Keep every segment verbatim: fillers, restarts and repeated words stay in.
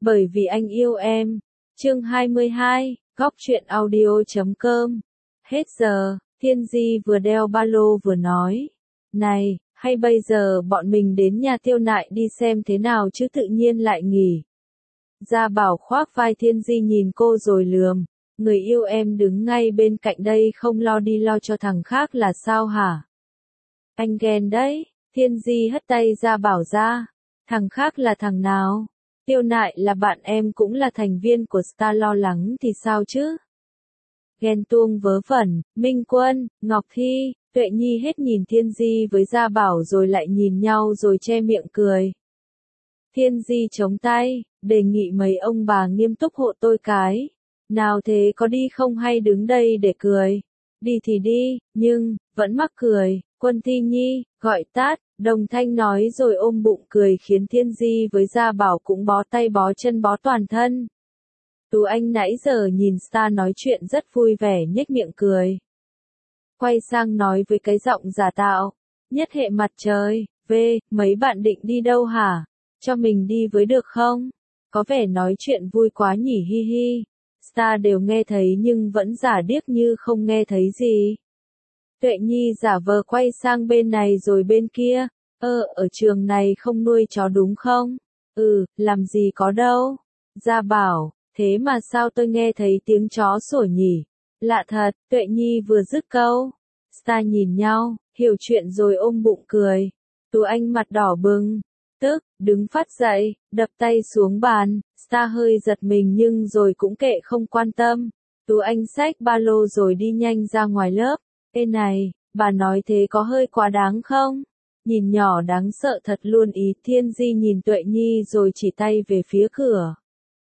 Bởi vì anh yêu em. Chương hai mươi hai, góc truyện audio chấm com. Hết giờ, Thiên Di vừa đeo ba lô vừa nói. Này, hay bây giờ bọn mình đến nhà Tiêu Nại đi xem thế nào chứ tự nhiên lại nghỉ. Gia Bảo khoác vai Thiên Di nhìn cô rồi lườm. Người yêu em đứng ngay bên cạnh đây không lo đi lo cho thằng khác là sao hả? Anh ghen đấy. Thiên Di hất tay Gia Bảo ra. Thằng khác là thằng nào? Tiêu Nại là bạn em cũng là thành viên của Star, lo lắng thì sao chứ? Ghen tuông vớ vẩn, Minh Quân, Ngọc Thi, Tuệ Nhi hết nhìn Thiên Di với Gia Bảo rồi lại nhìn nhau rồi che miệng cười. Thiên Di chống tay, đề nghị mấy ông bà nghiêm túc hộ tôi cái. Nào thế có đi không hay đứng đây để cười? Đi thì đi, nhưng, vẫn mắc cười. Quân Thi Nhi, gọi tát, Đồng Thanh nói rồi ôm bụng cười khiến Thiên Di với Gia Bảo cũng bó tay bó chân bó toàn thân. Tú Anh nãy giờ nhìn Star nói chuyện rất vui vẻ nhếch miệng cười. Quay sang nói với cái giọng giả tạo. Nhất hệ mặt trời, về, mấy bạn định đi đâu hả? Cho mình đi với được không? Có vẻ nói chuyện vui quá nhỉ hi hi. Star đều nghe thấy nhưng vẫn giả điếc như không nghe thấy gì. Tuệ Nhi giả vờ quay sang bên này rồi bên kia. Ơ, ở trường này không nuôi chó đúng không? Ừ, làm gì có đâu. Gia Bảo, thế mà sao tôi nghe thấy tiếng chó sủa nhỉ? Lạ thật, Tuệ Nhi vừa dứt câu. Star nhìn nhau, hiểu chuyện rồi ôm bụng cười. Tú Anh mặt đỏ bừng. Tức, đứng phát dậy, đập tay xuống bàn. Star hơi giật mình nhưng rồi cũng kệ không quan tâm. Tú Anh xách ba lô rồi đi nhanh ra ngoài lớp. Ê này, bà nói thế có hơi quá đáng không? Nhìn nhỏ đáng sợ thật luôn ý. Thiên Di nhìn Tuệ Nhi rồi chỉ tay về phía cửa.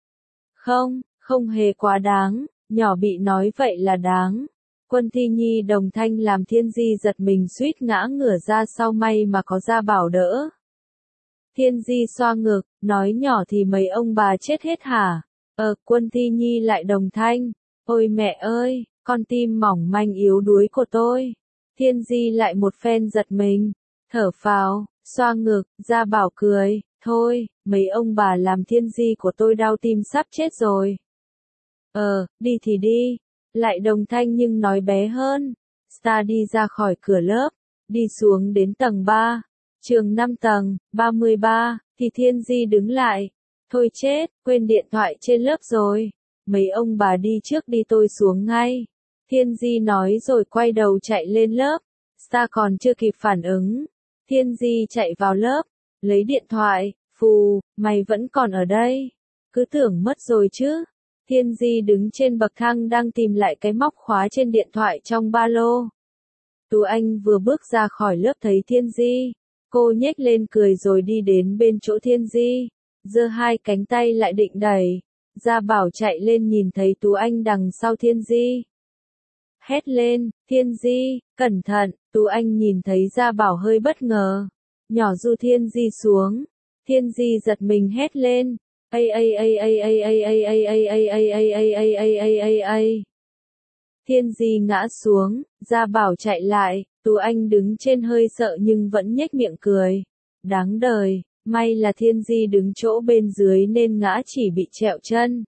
Không, không hề quá đáng, nhỏ bị nói vậy là đáng. Quân Thi Nhi Đồng Thanh làm Thiên Di giật mình suýt ngã ngửa ra sau, may mà có Gia Bảo đỡ. Thiên Di xoa ngực, nói nhỏ thì mấy ông bà chết hết hả? Ờ, Quân Thi Nhi lại Đồng Thanh. Ôi mẹ ơi, con tim mỏng manh yếu đuối của tôi. Thiên Di lại một phen giật mình. Thở phào, xoa ngực, Gia Bảo cười. Thôi, mấy ông bà làm Thiên Di của tôi đau tim sắp chết rồi. Ờ, đi thì đi. Lại Đồng Thanh nhưng nói bé hơn. Star đi ra khỏi cửa lớp, đi xuống đến tầng ba. Trường năm tầng, ba mươi ba, thì Thiên Di đứng lại. Thôi chết, quên điện thoại trên lớp rồi. Mấy ông bà đi trước đi tôi xuống ngay. Thiên Di nói rồi quay đầu chạy lên lớp. Star còn chưa kịp phản ứng. Thiên Di chạy vào lớp, lấy điện thoại, phù, mày vẫn còn ở đây. Cứ tưởng mất rồi chứ. Thiên Di đứng trên bậc thang đang tìm lại cái móc khóa trên điện thoại trong ba lô. Tú Anh vừa bước ra khỏi lớp thấy Thiên Di. Cô nhếch lên cười rồi đi đến bên chỗ Thiên Di. Giơ hai cánh tay lại định đẩy. Gia Bảo chạy lên nhìn thấy Tú Anh đằng sau Thiên Di. Hét lên, Thiên Di, cẩn thận. Tú Anh nhìn thấy Gia Bảo hơi bất ngờ. Nhỏ du Thiên Di xuống. Thiên Di giật mình hét lên. Ây ây ây ây ây ây ây ây ây ây ây ây ây ây ây ây ây ây. Thiên Di ngã xuống, Gia Bảo chạy lại, Tú Anh đứng trên hơi sợ nhưng vẫn nhếch miệng cười. Đáng đời, may là Thiên Di đứng chỗ bên dưới nên ngã chỉ bị trẹo chân.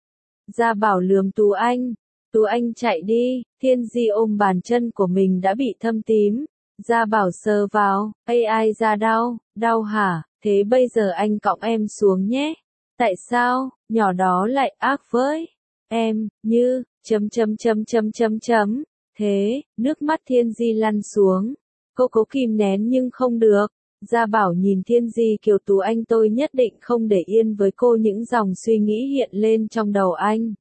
Gia Bảo lườm Tú Anh. Tú Anh chạy đi, Thiên Di ôm bàn chân của mình đã bị thâm tím. Gia Bảo sờ vào, ây ai da đau, đau hả, thế bây giờ anh cõng em xuống nhé. Tại sao, nhỏ đó lại ác với em, như, chấm chấm chấm chấm chấm chấm. Thế, nước mắt Thiên Di lăn xuống. Cô cố kìm nén nhưng không được. Gia Bảo nhìn Thiên Di kiểu Tú Anh tôi nhất định không để yên với cô, những dòng suy nghĩ hiện lên trong đầu anh.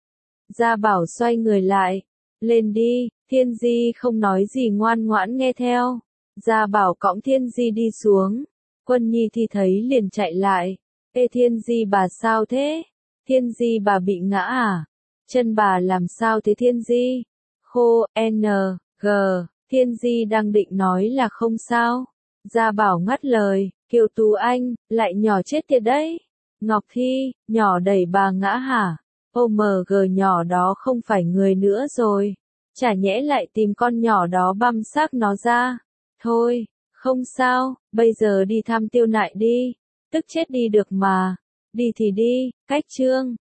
Gia Bảo xoay người lại. Lên đi, Thiên Di không nói gì ngoan ngoãn nghe theo. Gia Bảo cõng Thiên Di đi xuống. Quân Nhi thì thấy liền chạy lại. Ê Thiên Di bà sao thế? Thiên Di bà bị ngã à? Chân bà làm sao thế Thiên Di? Khô, N, G, Thiên Di đang định nói là không sao. Gia Bảo ngắt lời, Kiều Tú Anh, lại nhỏ chết tiệt đấy. Ngọc Thi, nhỏ đẩy bà ngã hả? ô em giê nhỏ đó không phải người nữa rồi. Chả nhẽ lại tìm con nhỏ đó băm xác nó ra. Thôi, không sao, bây giờ đi thăm Tiêu Nại đi. Tức chết đi được mà. Đi thì đi, cách chương.